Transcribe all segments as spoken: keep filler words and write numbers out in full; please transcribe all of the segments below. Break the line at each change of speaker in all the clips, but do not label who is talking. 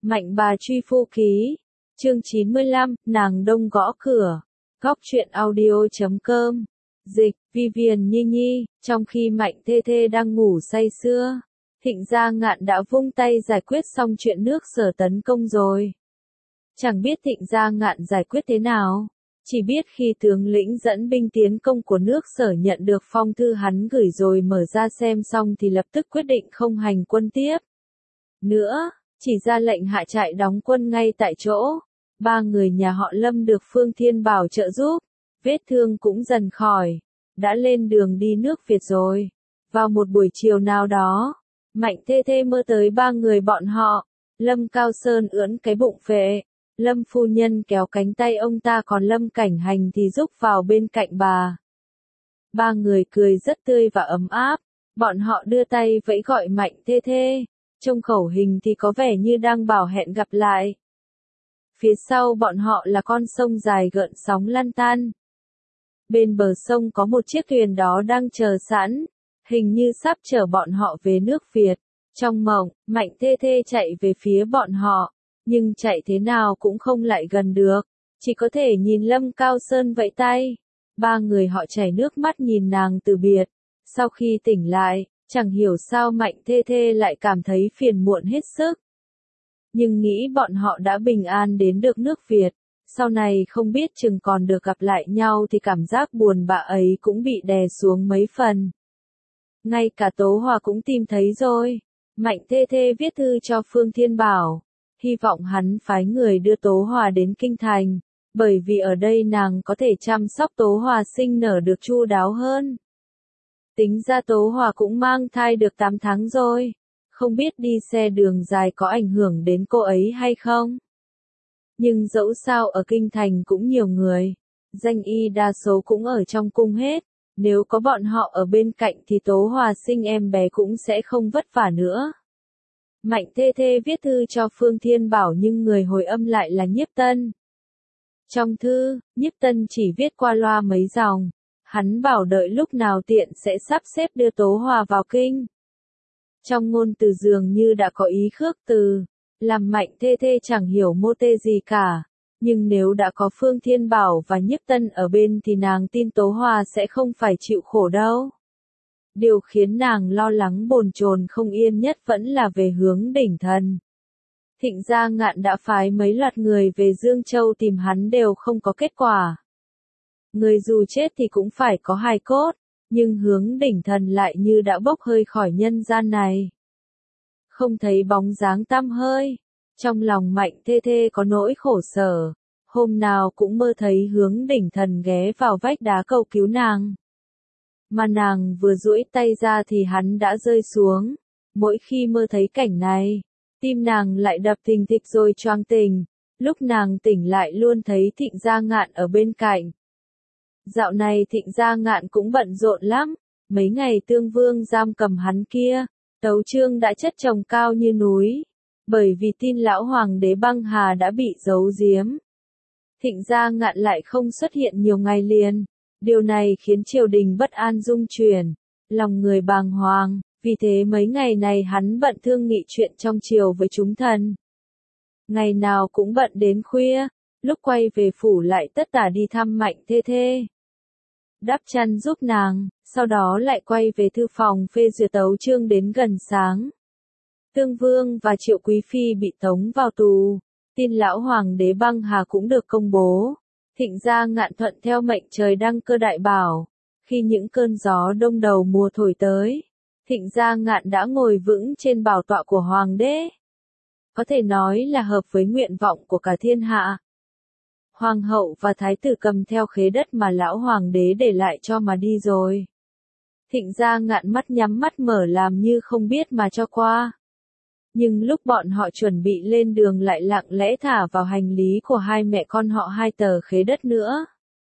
Mạnh bà truy phu ký. Chương chín mươi lăm, nàng đông gõ cửa. Góc truyện audio chấm com. Dịch, Vivian Nhi Nhi, trong khi Mạnh Thê Thê đang ngủ say sưa, Thịnh Gia Ngạn đã vung tay giải quyết xong chuyện nước Sở tấn công rồi. Chẳng biết Thịnh Gia Ngạn giải quyết thế nào, chỉ biết khi tướng lĩnh dẫn binh tiến công của nước Sở nhận được phong thư hắn gửi rồi mở ra xem xong thì lập tức quyết định không hành quân tiếp nữa, chỉ ra lệnh hạ trại đóng quân ngay tại chỗ. Ba người nhà họ Lâm được Phương Thiên Bảo trợ giúp, vết thương cũng dần khỏi, đã lên đường đi nước Việt rồi. Vào một buổi chiều nào đó, Mạnh Thê Thê mơ tới ba người bọn họ. Lâm Cao Sơn ưỡn cái bụng phệ, Lâm phu nhân kéo cánh tay ông ta, còn Lâm Cảnh Hành thì rúc vào bên cạnh bà. Ba người cười rất tươi và ấm áp, bọn họ đưa tay vẫy gọi Mạnh Thê Thê, trong khẩu hình thì có vẻ như đang bảo hẹn gặp lại. Phía sau bọn họ là con sông dài gợn sóng lăn tăn. Bên bờ sông có một chiếc thuyền đó đang chờ sẵn, hình như sắp chở bọn họ về nước Việt. Trong mộng, Mạnh Thê Thê chạy về phía bọn họ, nhưng chạy thế nào cũng không lại gần được, chỉ có thể nhìn Lâm Cao Sơn vẫy tay. Ba người họ chảy nước mắt nhìn nàng từ biệt. Sau khi tỉnh lại, chẳng hiểu sao Mạnh Thê Thê lại cảm thấy phiền muộn hết sức. Nhưng nghĩ bọn họ đã bình an đến được nước Việt, sau này không biết chừng còn được gặp lại nhau thì cảm giác buồn bã ấy cũng bị đè xuống mấy phần. Ngay cả Tố Hòa cũng tìm thấy rồi. Mạnh Thê Thê viết thư cho Phương Thiên Bảo, hy vọng hắn phái người đưa Tố Hòa đến Kinh Thành, bởi vì ở đây nàng có thể chăm sóc Tố Hòa sinh nở được chu đáo hơn. Tính ra Tố Hòa cũng mang thai được tám tháng rồi, không biết đi xe đường dài có ảnh hưởng đến cô ấy hay không. Nhưng dẫu sao ở Kinh Thành cũng nhiều người, danh y đa số cũng ở trong cung hết, nếu có bọn họ ở bên cạnh thì Tố Hòa sinh em bé cũng sẽ không vất vả nữa. Mạnh Thê Thê viết thư cho Phương Thiên Bảo nhưng người hồi âm lại là Nhiếp Tân. Trong thư, Nhiếp Tân chỉ viết qua loa mấy dòng, hắn bảo đợi lúc nào tiện sẽ sắp xếp đưa Tố Hòa vào kinh. Trong ngôn từ dường như đã có ý khước từ, làm Mạnh Thê Thê chẳng hiểu mô tê gì cả, nhưng nếu đã có Phương Thiên Bảo và Nhiếp Tân ở bên thì nàng tin Tố Hòa sẽ không phải chịu khổ đâu. Điều khiến nàng lo lắng bồn chồn không yên nhất vẫn là về hướng Đỉnh Thần. Thịnh Gia Ngạn đã phái mấy loạt người về Dương Châu tìm hắn đều không có kết quả. Người dù chết thì cũng phải có hài cốt, nhưng hướng Đỉnh Thần lại như đã bốc hơi khỏi nhân gian này. Không thấy bóng dáng tăm hơi, trong lòng Mạnh Thê Thê có nỗi khổ sở, hôm nào cũng mơ thấy hướng Đỉnh Thần ghé vào vách đá cầu cứu nàng. Mà nàng vừa duỗi tay ra thì hắn đã rơi xuống. Mỗi khi mơ thấy cảnh này, tim nàng lại đập thình thịch rồi choáng tỉnh. Lúc nàng tỉnh lại luôn thấy Thịnh Gia Ngạn ở bên cạnh. Dạo này Thịnh Gia Ngạn cũng bận rộn lắm. Mấy ngày Tương Vương giam cầm hắn kia, Tấu Chương đã chất chồng cao như núi. Bởi vì tin lão hoàng đế Băng Hà đã bị giấu giếm, Thịnh Gia Ngạn lại không xuất hiện nhiều ngày liền. Điều này khiến triều đình bất an rung chuyển, lòng người bàng hoàng, vì thế mấy ngày này hắn bận thương nghị chuyện trong triều với chúng thần. Ngày nào cũng bận đến khuya, lúc quay về phủ lại tất tả đi thăm Mạnh Thê Thê, đắp chăn giúp nàng, sau đó lại quay về thư phòng phê duyệt tấu chương đến gần sáng. Tương Vương và Triệu Quý Phi bị tống vào tù, tin lão hoàng đế Băng Hà cũng được công bố. Thịnh Gia Ngạn thuận theo mệnh trời đăng cơ đại bảo. Khi những cơn gió đông đầu mùa thổi tới, Thịnh Gia Ngạn đã ngồi vững trên bảo tọa của hoàng đế. Có thể nói là hợp với nguyện vọng của cả thiên hạ. Hoàng hậu và thái tử cầm theo khế đất mà lão hoàng đế để lại cho mà đi rồi. Thịnh Gia Ngạn mắt nhắm mắt mở làm như không biết mà cho qua. Nhưng lúc bọn họ chuẩn bị lên đường lại lặng lẽ thả vào hành lý của hai mẹ con họ hai tờ khế đất nữa.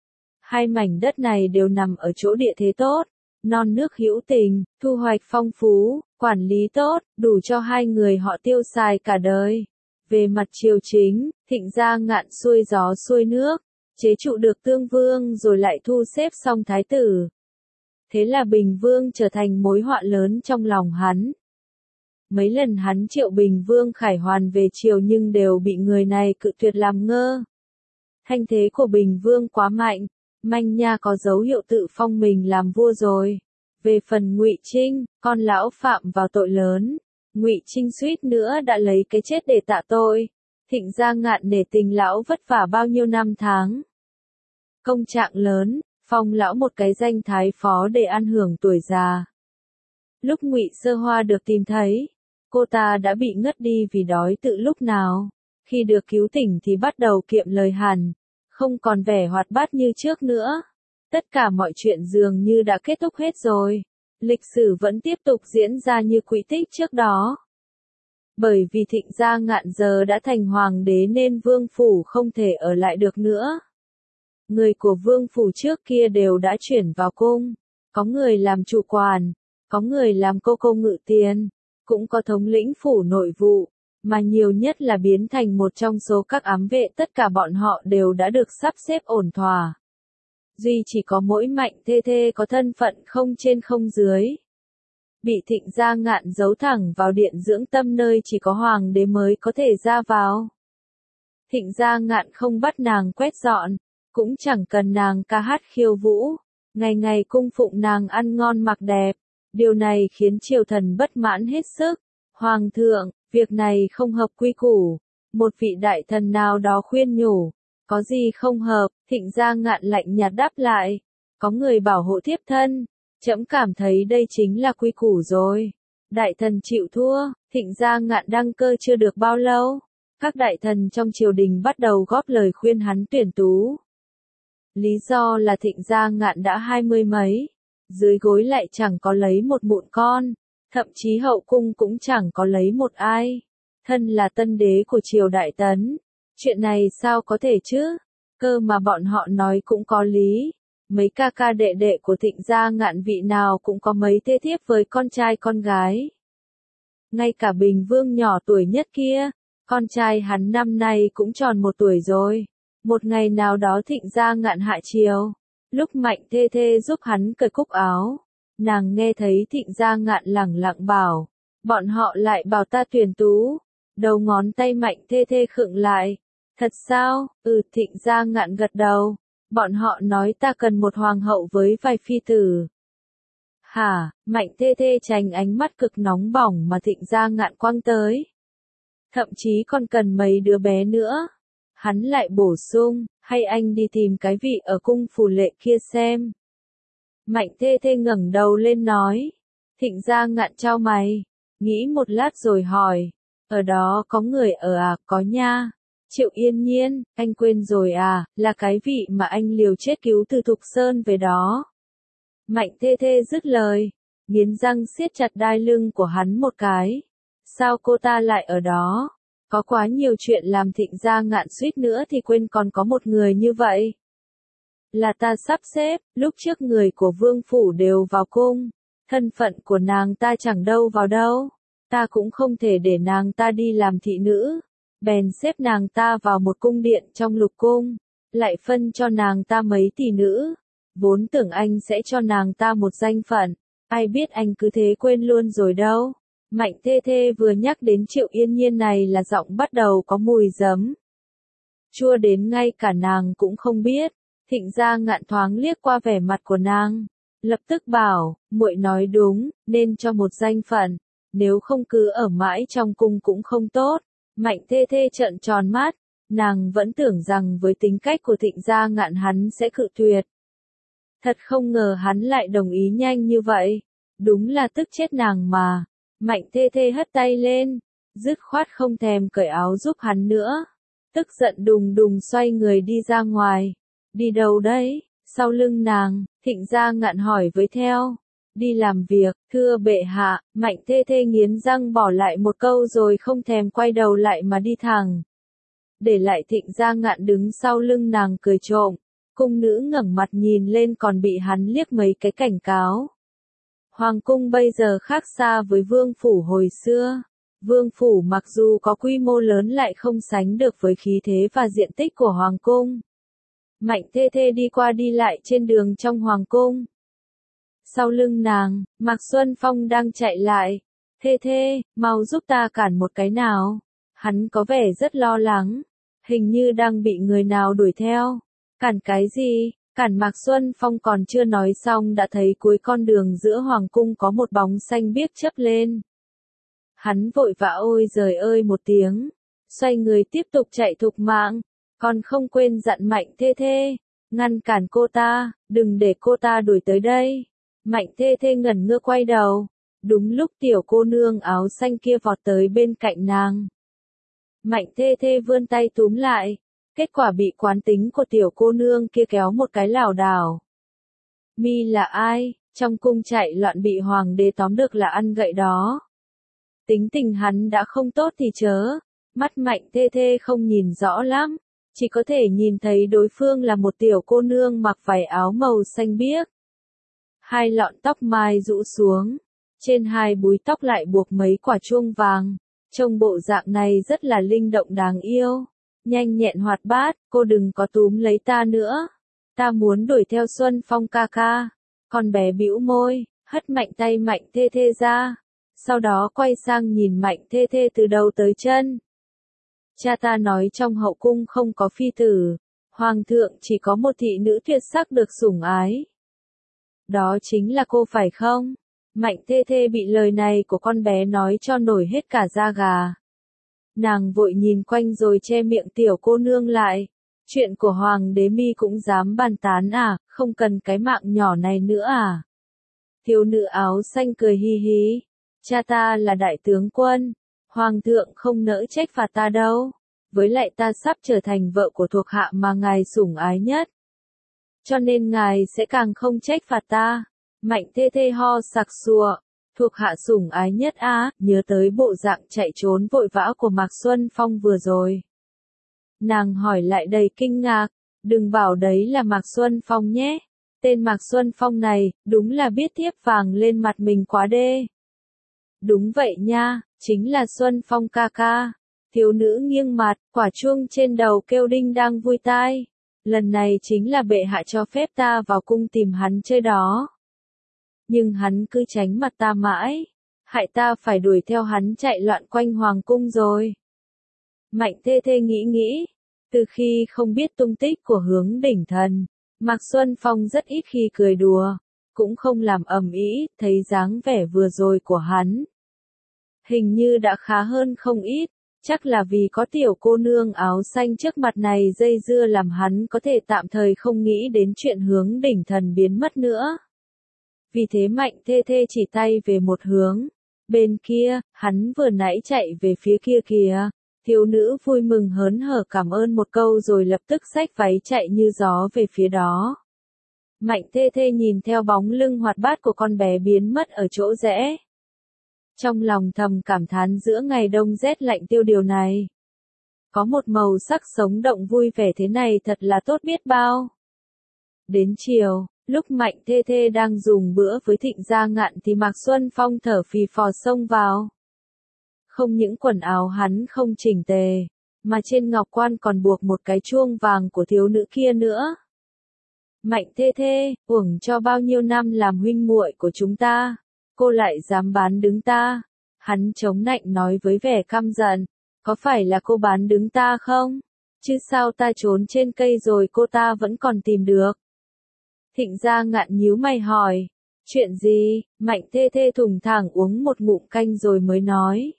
Hai mảnh đất này đều nằm ở chỗ địa thế tốt, non nước hữu tình, thu hoạch phong phú, quản lý tốt, đủ cho hai người họ tiêu xài cả đời. Về mặt triều chính, Thịnh Gia Ngạn xuôi gió xuôi nước, chế trụ được Tương Vương rồi lại thu xếp xong thái tử. Thế là Bình Vương trở thành mối họa lớn trong lòng hắn. Mấy lần hắn triệu Bình Vương Khải Hoàn về triều nhưng đều bị người này cự tuyệt làm ngơ. Thanh thế của Bình Vương quá mạnh, manh nha có dấu hiệu tự phong mình làm vua rồi. Về phần Ngụy Trinh, con lão phạm vào tội lớn, Ngụy Trinh suýt nữa đã lấy cái chết để tạ tội. Thịnh Gia Ngạn nể tình lão vất vả bao nhiêu năm tháng. Công trạng lớn, phong lão một cái danh thái phó để ăn hưởng tuổi già. Lúc Ngụy Sơ Hoa được tìm thấy, cô ta đã bị ngất đi vì đói từ lúc nào. Khi được cứu tỉnh thì bắt đầu kiệm lời hẳn, không còn vẻ hoạt bát như trước nữa. Tất cả mọi chuyện dường như đã kết thúc hết rồi. Lịch sử vẫn tiếp tục diễn ra như quỹ tích trước đó. Bởi vì Thịnh Gia Ngạn giờ đã thành hoàng đế nên vương phủ không thể ở lại được nữa. Người của vương phủ trước kia đều đã chuyển vào cung. Có người làm chủ quản, có người làm cô cô ngự tiền, cũng có thống lĩnh phủ nội vụ, mà nhiều nhất là biến thành một trong số các ám vệ. Tất cả bọn họ đều đã được sắp xếp ổn thỏa. Duy chỉ có mỗi Mạnh Thê Thê có thân phận không trên không dưới. Bị Thịnh Gia Ngạn giấu thẳng vào điện dưỡng tâm nơi chỉ có hoàng đế mới có thể ra vào. Thịnh Gia Ngạn không bắt nàng quét dọn, cũng chẳng cần nàng ca hát khiêu vũ, ngày ngày cung phụng nàng ăn ngon mặc đẹp. Điều này khiến triều thần bất mãn hết sức. Hoàng thượng, việc này không hợp quy củ. Một vị đại thần nào đó khuyên nhủ. Có gì không hợp? Thịnh Gia Ngạn lạnh nhạt đáp lại. Có người bảo hộ thiếp thân. Trẫm cảm thấy đây chính là quy củ rồi. Đại thần chịu thua. Thịnh Gia Ngạn đăng cơ chưa được bao lâu. Các đại thần trong triều đình bắt đầu góp lời khuyên hắn tuyển tú. Lý do là Thịnh Gia Ngạn đã hai mươi mấy. Dưới gối lại chẳng có lấy một mụn con. Thậm chí hậu cung cũng chẳng có lấy một ai. Thân là tân đế của triều Đại Tấn. Chuyện này sao có thể chứ? Cơ mà bọn họ nói cũng có lý. Mấy ca ca đệ đệ của Thịnh Gia Ngạn vị nào cũng có mấy thê thiếp với con trai con gái. Ngay cả Bình Vương nhỏ tuổi nhất kia, con trai hắn năm nay cũng tròn một tuổi rồi. Một ngày nào đó Thịnh Gia Ngạn hạ triều, lúc Mạnh Thê Thê giúp hắn cởi cúc áo, nàng nghe thấy Thịnh Gia Ngạn lẳng lặng bảo, bọn họ lại bảo ta tuyển tú. Đầu ngón tay Mạnh Thê Thê khựng lại. Thật sao? Ừ, Thịnh Gia Ngạn gật đầu. Bọn họ nói ta cần một hoàng hậu với vài phi tử. Hả? Mạnh Thê Thê tránh ánh mắt cực nóng bỏng mà Thịnh Gia Ngạn quăng tới. Thậm chí còn cần mấy đứa bé nữa. Hắn lại bổ sung, hay anh đi tìm cái vị ở cung Phù Lệ kia xem. Mạnh Thê Thê ngẩng đầu lên nói. Thịnh Gia Ngạn chau mày, nghĩ một lát rồi hỏi. Ở đó có người ở à? Có nha. Triệu Yên Nhiên, anh quên rồi à, là cái vị mà anh liều chết cứu từ Thục Sơn về đó. Mạnh Thê Thê dứt lời, nghiến răng siết chặt đai lưng của hắn một cái. Sao cô ta lại ở đó? Có quá nhiều chuyện làm Thịnh Gia Ngạn suýt nữa thì quên còn có một người như vậy. Là ta sắp xếp, lúc trước người của vương phủ đều vào cung. Thân phận của nàng ta chẳng đâu vào đâu. Ta cũng không thể để nàng ta đi làm thị nữ. Bèn xếp nàng ta vào một cung điện trong lục cung. Lại phân cho nàng ta mấy tỷ nữ. Vốn tưởng anh sẽ cho nàng ta một danh phận. Ai biết anh cứ thế quên luôn rồi đâu. Mạnh Thê Thê vừa nhắc đến Triệu Yên Nhiên này là giọng bắt đầu có mùi giấm. Chua đến ngay cả nàng cũng không biết. Thịnh Gia Ngạn thoáng liếc qua vẻ mặt của nàng. Lập tức bảo, muội nói đúng, nên cho một danh phận. Nếu không cứ ở mãi trong cung cũng không tốt. Mạnh Thê Thê trợn tròn mắt. Nàng vẫn tưởng rằng với tính cách của Thịnh Gia Ngạn hắn sẽ cự tuyệt. Thật không ngờ hắn lại đồng ý nhanh như vậy. Đúng là tức chết nàng mà. Mạnh Thê Thê hất tay lên, dứt khoát không thèm cởi áo giúp hắn nữa. Tức giận đùng đùng xoay người đi ra ngoài. Đi đâu đấy? Sau lưng nàng, Thịnh Gia Ngạn hỏi với theo. Đi làm việc, thưa bệ hạ. Mạnh Thê Thê nghiến răng bỏ lại một câu rồi không thèm quay đầu lại mà đi thẳng. Để lại Thịnh Gia Ngạn đứng sau lưng nàng cười trộm. Cung nữ ngẩng mặt nhìn lên còn bị hắn liếc mấy cái cảnh cáo. Hoàng cung bây giờ khác xa với vương phủ hồi xưa. Vương phủ mặc dù có quy mô lớn lại không sánh được với khí thế và diện tích của hoàng cung. Mạnh Thê Thê đi qua đi lại trên đường trong hoàng cung. Sau lưng nàng, Mạc Xuân Phong đang chạy lại. Thê thê, mau giúp ta cản một cái nào. Hắn có vẻ rất lo lắng, hình như đang bị người nào đuổi theo. Cản cái gì? Cản Mạc Xuân Phong còn chưa nói xong đã thấy cuối con đường giữa hoàng cung có một bóng xanh biếc chớp lên. Hắn vội vã ôi giời ơi một tiếng, xoay người tiếp tục chạy thục mạng, còn không quên dặn Mạnh Thê Thê, ngăn cản cô ta, đừng để cô ta đuổi tới đây. Mạnh Thê Thê ngẩn ngơ quay đầu, đúng lúc tiểu cô nương áo xanh kia vọt tới bên cạnh nàng. Mạnh Thê Thê vươn tay túm lại, kết quả bị quán tính của tiểu cô nương kia kéo một cái lảo đảo. Mi là ai? Trong cung chạy loạn bị hoàng đế tóm được là ăn gậy đó. Tính tình hắn đã không tốt thì chớ, mắt Mạnh Thê Thê không nhìn rõ lắm, chỉ có thể nhìn thấy đối phương là một tiểu cô nương mặc váy áo màu xanh biếc. Hai lọn tóc mai rũ xuống, trên hai búi tóc lại buộc mấy quả chuông vàng, trông bộ dạng này rất là linh động đáng yêu. Nhanh nhẹn hoạt bát, cô đừng có túm lấy ta nữa. Ta muốn đuổi theo Xuân Phong ca ca. Con bé bĩu môi, hất mạnh tay Mạnh Thê Thê ra. Sau đó quay sang nhìn Mạnh Thê Thê từ đầu tới chân. Cha ta nói trong hậu cung không có phi tử. Hoàng thượng chỉ có một thị nữ tuyệt sắc được sủng ái. Đó chính là cô phải không? Mạnh Thê Thê bị lời này của con bé nói cho nổi hết cả da gà. Nàng vội nhìn quanh rồi che miệng tiểu cô nương lại. Chuyện của hoàng đế mi cũng dám bàn tán à, không cần cái mạng nhỏ này nữa à. Thiếu nữ áo xanh cười hi hí. Cha ta là đại tướng quân. Hoàng thượng không nỡ trách phạt ta đâu. Với lại ta sắp trở thành vợ của thuộc hạ mà ngài sủng ái nhất. Cho nên ngài sẽ càng không trách phạt ta. Mạnh Thê Thê ho sặc sụa. Thuộc hạ sủng ái nhất á, nhớ tới bộ dạng chạy trốn vội vã của Mạc Xuân Phong vừa rồi. Nàng hỏi lại đầy kinh ngạc, đừng bảo đấy là Mạc Xuân Phong nhé. Tên Mạc Xuân Phong này, đúng là biết thiếp vàng lên mặt mình quá đê. Đúng vậy nha, chính là Xuân Phong ca ca. Thiếu nữ nghiêng mặt, quả chuông trên đầu kêu đinh đang vui tai. Lần này chính là bệ hạ cho phép ta vào cung tìm hắn chơi đó. Nhưng hắn cứ tránh mặt ta mãi, hại ta phải đuổi theo hắn chạy loạn quanh hoàng cung rồi. Mạnh Thê Thê nghĩ nghĩ, từ khi không biết tung tích của Hướng Đỉnh Thần, Mạc Xuân Phong rất ít khi cười đùa, cũng không làm ầm ĩ, thấy dáng vẻ vừa rồi của hắn. Hình như đã khá hơn không ít, chắc là vì có tiểu cô nương áo xanh trước mặt này dây dưa làm hắn có thể tạm thời không nghĩ đến chuyện Hướng Đỉnh Thần biến mất nữa. Vì thế Mạnh Thê Thê chỉ tay về một hướng. Bên kia, hắn vừa nãy chạy về phía kia kìa. Thiếu nữ vui mừng hớn hở cảm ơn một câu rồi lập tức xách váy chạy như gió về phía đó. Mạnh Thê Thê nhìn theo bóng lưng hoạt bát của con bé biến mất ở chỗ rẽ. Trong lòng thầm cảm thán giữa ngày đông rét lạnh tiêu điều này. Có một màu sắc sống động vui vẻ thế này thật là tốt biết bao. Đến chiều. Lúc Mạnh Thê Thê đang dùng bữa với Thịnh Gia Ngạn thì Mạc Xuân Phong thở phì phò xông vào. Không những quần áo hắn không chỉnh tề, mà trên ngọc quan còn buộc một cái chuông vàng của thiếu nữ kia nữa. Mạnh Thê Thê, uổng cho bao nhiêu năm làm huynh muội của chúng ta, cô lại dám bán đứng ta. Hắn chống nạnh nói với vẻ căm giận, có phải là cô bán đứng ta không? Chứ sao ta trốn trên cây rồi cô ta vẫn còn tìm được? Thịnh Gia Ngạn nhíu mày hỏi, chuyện gì? Mạnh Thê Thê thùng thẳng uống một ngụm canh rồi mới nói.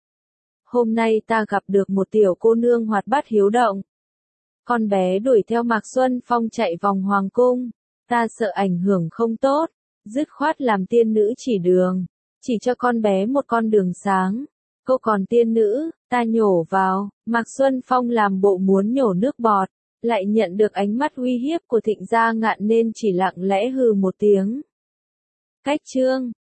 Hôm nay ta gặp được một tiểu cô nương hoạt bát hiếu động. Con bé đuổi theo Mạc Xuân Phong chạy vòng hoàng cung, ta sợ ảnh hưởng không tốt, dứt khoát làm tiên nữ chỉ đường, chỉ cho con bé một con đường sáng. Cô còn tiên nữ, ta nhổ vào, Mạc Xuân Phong làm bộ muốn nhổ nước bọt. Lại nhận được ánh mắt uy hiếp của Thịnh Gia Ngạn nên chỉ lặng lẽ hừ một tiếng. Cách chương